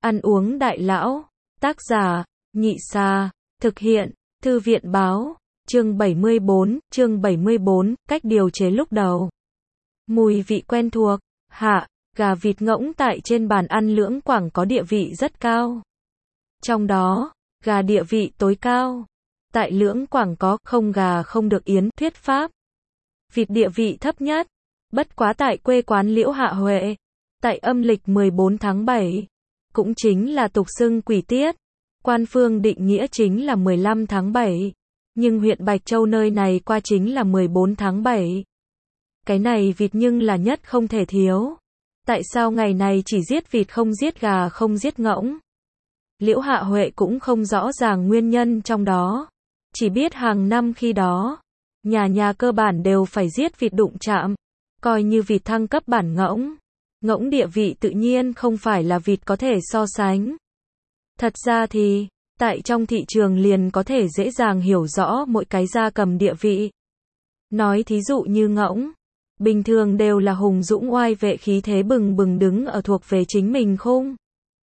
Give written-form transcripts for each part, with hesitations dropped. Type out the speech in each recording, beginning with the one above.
Ăn uống đại lão. Tác giả, Nhị Sa. Thực hiện, Thư viện báo. Chương 74, cách điều chế lúc đầu. Mùi vị quen thuộc. Hạ, gà vịt ngỗng tại trên bàn ăn Lưỡng Quảng có địa vị rất cao. Trong đó, gà địa vị tối cao. Tại Lưỡng Quảng có không gà không được yến thuyết pháp. Vịt địa vị thấp nhất. Bất quá tại quê quán Liễu Hạ Huệ, tại âm lịch 14 tháng 7, cũng chính là tục xưng quỷ tiết, quan phương định nghĩa chính là 15 tháng 7, nhưng huyện Bạch Châu nơi này qua chính là 14 tháng 7. Cái này vịt nhưng là nhất không thể thiếu. Tại sao ngày này chỉ giết vịt không giết gà không giết ngỗng? Liễu Hạ Huệ cũng không rõ ràng nguyên nhân trong đó, chỉ biết hàng năm khi đó, nhà cơ bản đều phải giết vịt đụng chạm, coi như vịt thăng cấp bản ngỗng. Ngỗng địa vị tự nhiên không phải là vịt có thể so sánh. Thật ra thì, tại trong thị trường liền có thể dễ dàng hiểu rõ mỗi cái gia cầm địa vị. Nói thí dụ như ngỗng, bình thường đều là hùng dũng oai vệ khí thế bừng bừng đứng ở thuộc về chính mình khung.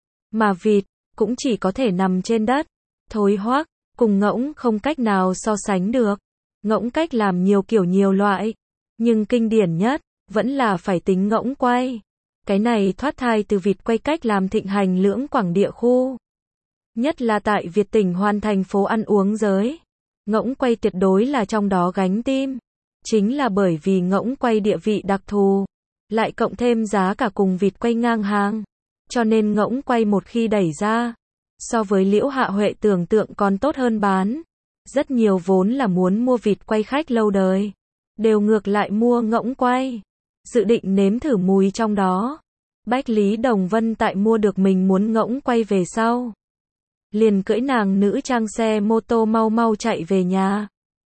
Mà vịt, cũng chỉ có thể nằm trên đất, thối hoác, cùng ngỗng không cách nào so sánh được. Ngỗng cách làm nhiều kiểu nhiều loại, nhưng kinh điển nhất, vẫn là phải tính ngỗng quay. Cái này thoát thai từ vịt quay cách làm thịnh hành Lưỡng Quảng địa khu. Nhất là tại Việt tỉnh hoàn thành phố ăn uống giới. Ngỗng quay tuyệt đối là trong đó gánh tim. Chính là bởi vì ngỗng quay địa vị đặc thù, lại cộng thêm giá cả cùng vịt quay ngang hàng. Cho nên ngỗng quay một khi đẩy ra, so với Liễu Hạ Huệ tưởng tượng còn tốt hơn bán. Rất nhiều vốn là muốn mua vịt quay khách lâu đời, đều ngược lại mua ngỗng quay, dự định nếm thử mùi trong đó. Bách Lý Đồng Vân tại mua được mình muốn ngỗng quay về sau, liền cưỡi nàng nữ trang xe mô tô mau mau chạy về nhà.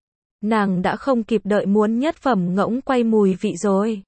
Nàng đã không kịp đợi muốn nhất phẩm ngỗng quay mùi vị rồi.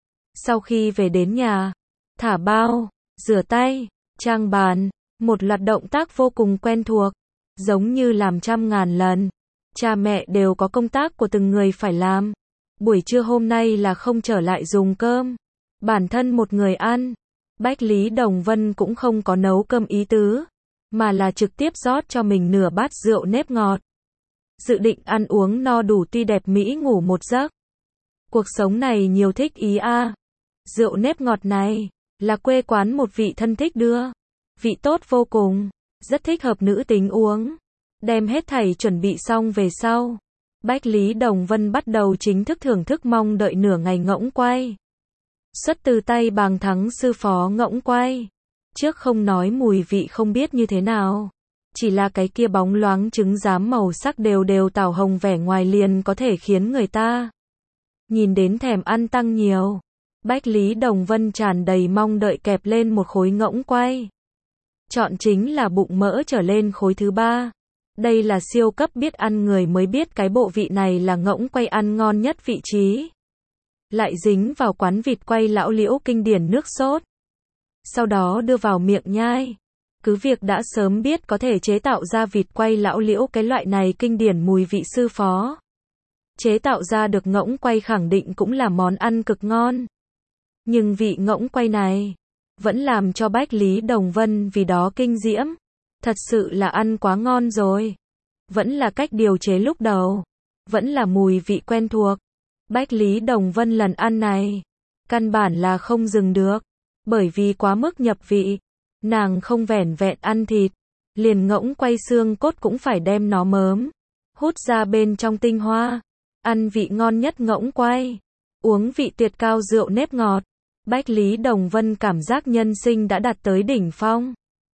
Sau khi về đến nhà, thả bao, rửa tay, trang bàn, một loạt động tác vô cùng quen thuộc, giống như làm trăm ngàn lần. Cha mẹ đều có công tác của từng người phải làm. Buổi trưa hôm nay là không trở lại dùng cơm, bản thân một người ăn. Bách Lý Đồng Vân cũng không có nấu cơm ý tứ, mà là trực tiếp rót cho mình nửa bát rượu nếp ngọt. Dự định ăn uống no đủ tuy đẹp mỹ ngủ một giấc. Cuộc sống này nhiều thích ý a. Rượu nếp ngọt này, là quê quán một vị thân thích đưa. Vị tốt vô cùng, rất thích hợp nữ tính uống. Đem hết thảy chuẩn bị xong về sau, Bách Lý Đồng Vân bắt đầu chính thức thưởng thức mong đợi nửa ngày ngỗng quay. Xuất từ tay Bàng Thắng sư phó ngỗng quay. Trước không nói mùi vị không biết như thế nào, chỉ là cái kia bóng loáng trứng rám màu sắc đều đều tảo hồng vẻ ngoài liền có thể khiến người ta nhìn đến thèm ăn tăng nhiều. Bách Lý Đồng Vân tràn đầy mong đợi kẹp lên một khối ngỗng quay. Chọn chính là bụng mỡ trở lên khối thứ 3. Đây là siêu cấp biết ăn người mới biết cái bộ vị này là ngỗng quay ăn ngon nhất vị trí. Lại dính vào quán vịt quay lão Liễu kinh điển nước sốt. Sau đó đưa vào miệng nhai. Cứ việc đã sớm biết có thể chế tạo ra vịt quay lão Liễu cái loại này kinh điển mùi vị sư phó. Chế tạo ra được ngỗng quay khẳng định cũng là món ăn cực ngon. Nhưng vị ngỗng quay này, vẫn làm cho Bách Lý Đồng Vân vì đó kinh diễm. Thật sự là ăn quá ngon rồi. Vẫn là cách điều chế lúc đầu. Vẫn là mùi vị quen thuộc. Bách Lý Đồng Vân lần ăn này, căn bản là không dừng được. Bởi vì quá mức nhập vị. Nàng không vẻn vẹn ăn thịt, liền ngỗng quay xương cốt cũng phải đem nó mớm, hút ra bên trong tinh hoa. Ăn vị ngon nhất ngỗng quay, uống vị tuyệt cao rượu nếp ngọt. Bách Lý Đồng Vân cảm giác nhân sinh đã đạt tới đỉnh phong.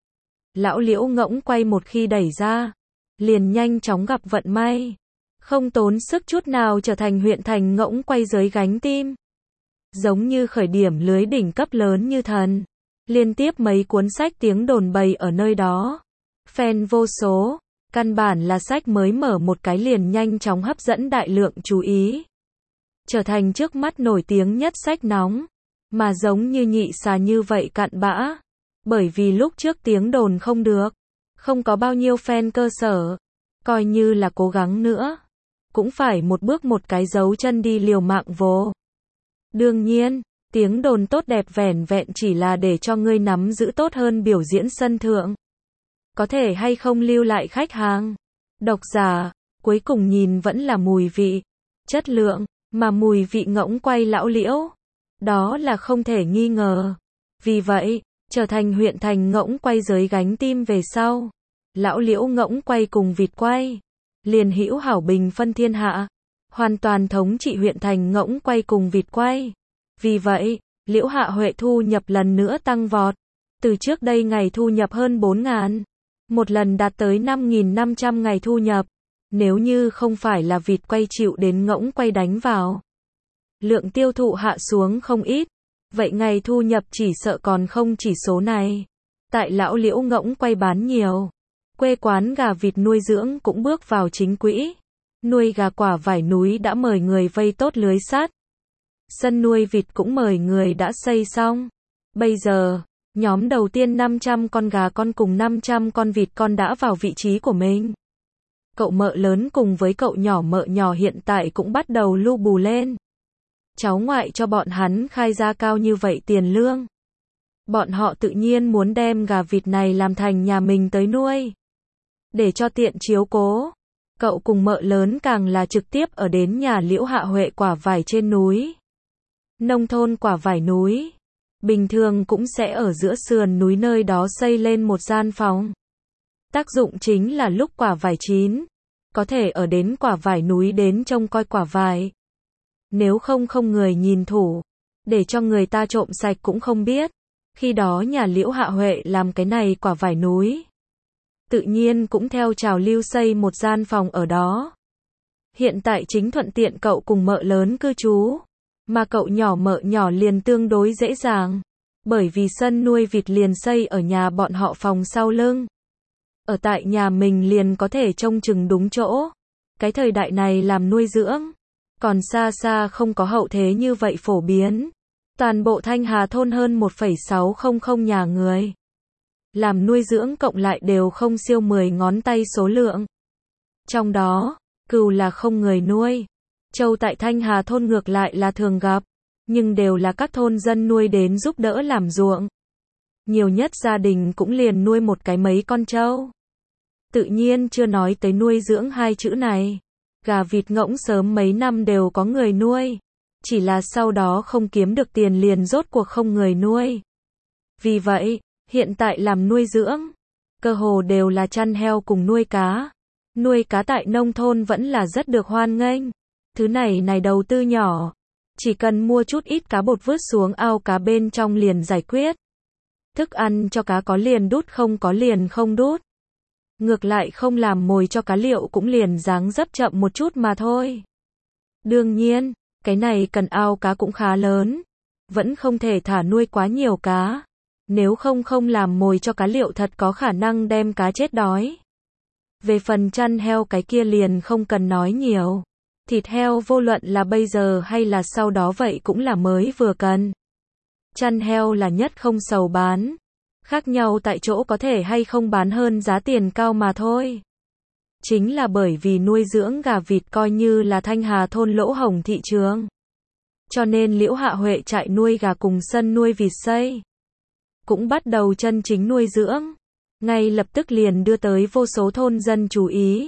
Lão Liễu ngỗng quay một khi đẩy ra, liền nhanh chóng gặp vận may. Không tốn sức chút nào trở thành huyện thành ngỗng quay giới gánh tim. Giống như khởi điểm lưới đỉnh cấp lớn như thần. Liên tiếp mấy cuốn sách tiếng đồn bày ở nơi đó. Fan vô số, căn bản là sách mới mở một cái liền nhanh chóng hấp dẫn đại lượng chú ý. Trở thành trước mắt nổi tiếng nhất sách nóng. Mà giống như Nhị Sa như vậy cặn bã. Bởi vì lúc trước tiếng đồn không được. Không có bao nhiêu fan cơ sở. Coi như là cố gắng nữa. Cũng phải một bước một cái dấu chân đi liều mạng vô. Đương nhiên, Tiếng đồn tốt đẹp vẻn vẹn chỉ là để cho ngươi nắm giữ tốt hơn biểu diễn sân thượng. Có thể hay không lưu lại khách hàng. Độc giả, cuối cùng nhìn vẫn là mùi vị, chất lượng, mà mùi vị ngỗng quay lão Liễu. Đó là không thể nghi ngờ. Vì vậy, trở thành huyện thành ngỗng quay giới gánh tim về sau. Lão Liễu ngỗng quay cùng vịt quay. Liền hữu hảo bình phân thiên hạ. Hoàn toàn thống trị huyện thành ngỗng quay cùng vịt quay. Vì vậy, Liễu Hạ Huệ thu nhập lần nữa tăng vọt. Từ trước đây ngày thu nhập hơn 4.000. Một lần đạt tới 5.500 ngày thu nhập. Nếu như không phải là vịt quay chịu đến ngỗng quay đánh vào. Lượng tiêu thụ hạ xuống không ít. Vậy ngày thu nhập chỉ sợ còn không chỉ số này. Tại lão Liễu ngỗng quay bán nhiều. Quê quán gà vịt nuôi dưỡng cũng bước vào chính quỹ. Nuôi gà quả vải núi đã mời người vây tốt lưới sắt. Sân nuôi vịt cũng mời người đã xây xong. Bây giờ, nhóm đầu tiên 500 con gà con cùng 500 con vịt con đã vào vị trí của mình. Cậu mợ lớn cùng với cậu nhỏ mợ nhỏ hiện tại cũng bắt đầu lu bù lên. Cháu ngoại cho bọn hắn khai ra cao như vậy tiền lương. Bọn họ tự nhiên muốn đem gà vịt này làm thành nhà mình tới nuôi. Để cho tiện chiếu cố. Cậu cùng mợ lớn càng là trực tiếp ở đến nhà Liễu Hạ Huệ quả vải trên núi. Nông thôn quả vải núi. Bình thường cũng sẽ ở giữa sườn núi nơi đó xây lên một gian phòng. Tác dụng chính là lúc quả vải chín. Có thể ở đến quả vải núi đến trông coi quả vải. Nếu không người nhìn thủ. Để cho người ta trộm sạch cũng không biết. Khi đó nhà Liễu Hạ Huệ làm cái này quả vải núi. Tự nhiên cũng theo trào lưu xây một gian phòng ở đó. Hiện tại chính thuận tiện cậu cùng mợ lớn cư trú. Mà cậu nhỏ mợ nhỏ liền tương đối dễ dàng. Bởi vì sân nuôi vịt liền xây ở nhà bọn họ phòng sau lưng. Ở tại nhà mình liền có thể trông chừng đúng chỗ. Cái thời đại này làm nuôi dưỡng. Còn xa xa không có hậu thế như vậy phổ biến. Toàn bộ Thanh Hà thôn hơn 1,600 nhà người. Làm nuôi dưỡng cộng lại đều không siêu 10 ngón tay số lượng. Trong đó, cừu là không người nuôi. Trâu tại Thanh Hà thôn ngược lại là thường gặp. Nhưng đều là các thôn dân nuôi đến giúp đỡ làm ruộng. Nhiều nhất gia đình cũng liền nuôi một cái mấy con trâu. Tự nhiên chưa nói tới nuôi dưỡng hai chữ này. Gà vịt ngỗng sớm mấy năm đều có người nuôi. Chỉ là sau đó không kiếm được tiền liền rốt cuộc không người nuôi. Vì vậy, hiện tại làm nuôi dưỡng, cơ hồ đều là chăn heo cùng nuôi cá. Nuôi cá tại nông thôn vẫn là rất được hoan nghênh. Thứ này đầu tư nhỏ. Chỉ cần mua chút ít cá bột vớt xuống ao cá bên trong liền giải quyết. Thức ăn cho cá có liền đút không có liền không đút. Ngược lại không làm mồi cho cá liệu cũng liền dáng dấp chậm một chút mà thôi. Đương nhiên, cái này cần ao cá cũng khá lớn. Vẫn không thể thả nuôi quá nhiều cá. Nếu không làm mồi cho cá liệu thật có khả năng đem cá chết đói. Về phần chăn heo cái kia liền không cần nói nhiều. Thịt heo vô luận là bây giờ hay là sau đó vậy cũng là mới vừa cần. Chăn heo là nhất không sầu bán. Khác nhau tại chỗ có thể hay không bán hơn giá tiền cao mà thôi. Chính là bởi vì nuôi dưỡng gà vịt coi như là Thanh Hà thôn lỗ hổng thị trường. Cho nên Liễu Hạ Huệ trại nuôi gà cùng sân nuôi vịt xây. Cũng bắt đầu chân chính nuôi dưỡng. Ngay lập tức liền đưa tới vô số thôn dân chú ý.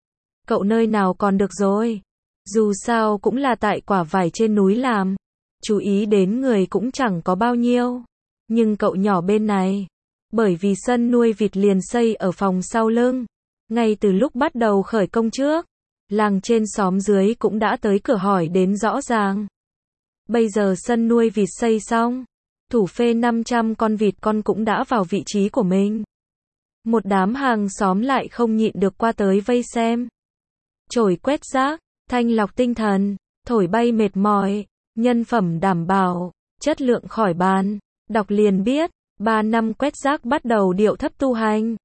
Cậu nơi nào còn được rồi. Dù sao cũng là tại quả vải trên núi làm. Chú ý đến người cũng chẳng có bao nhiêu. Nhưng cậu nhỏ bên này. Bởi vì sân nuôi vịt liền xây ở phòng sau lưng. Ngay từ lúc bắt đầu khởi công trước. Làng trên xóm dưới cũng đã tới cửa hỏi đến rõ ràng. Bây giờ sân nuôi vịt xây xong. Thủ phê 500 con vịt con cũng đã vào vị trí của mình. Một đám hàng xóm lại không nhịn được qua tới vây xem. Chổi quét rác, thanh lọc tinh thần, thổi bay mệt mỏi, nhân phẩm đảm bảo, chất lượng khỏi bàn. Đọc liền biết, 3 năm quét rác bắt đầu điệu thấp tu hành.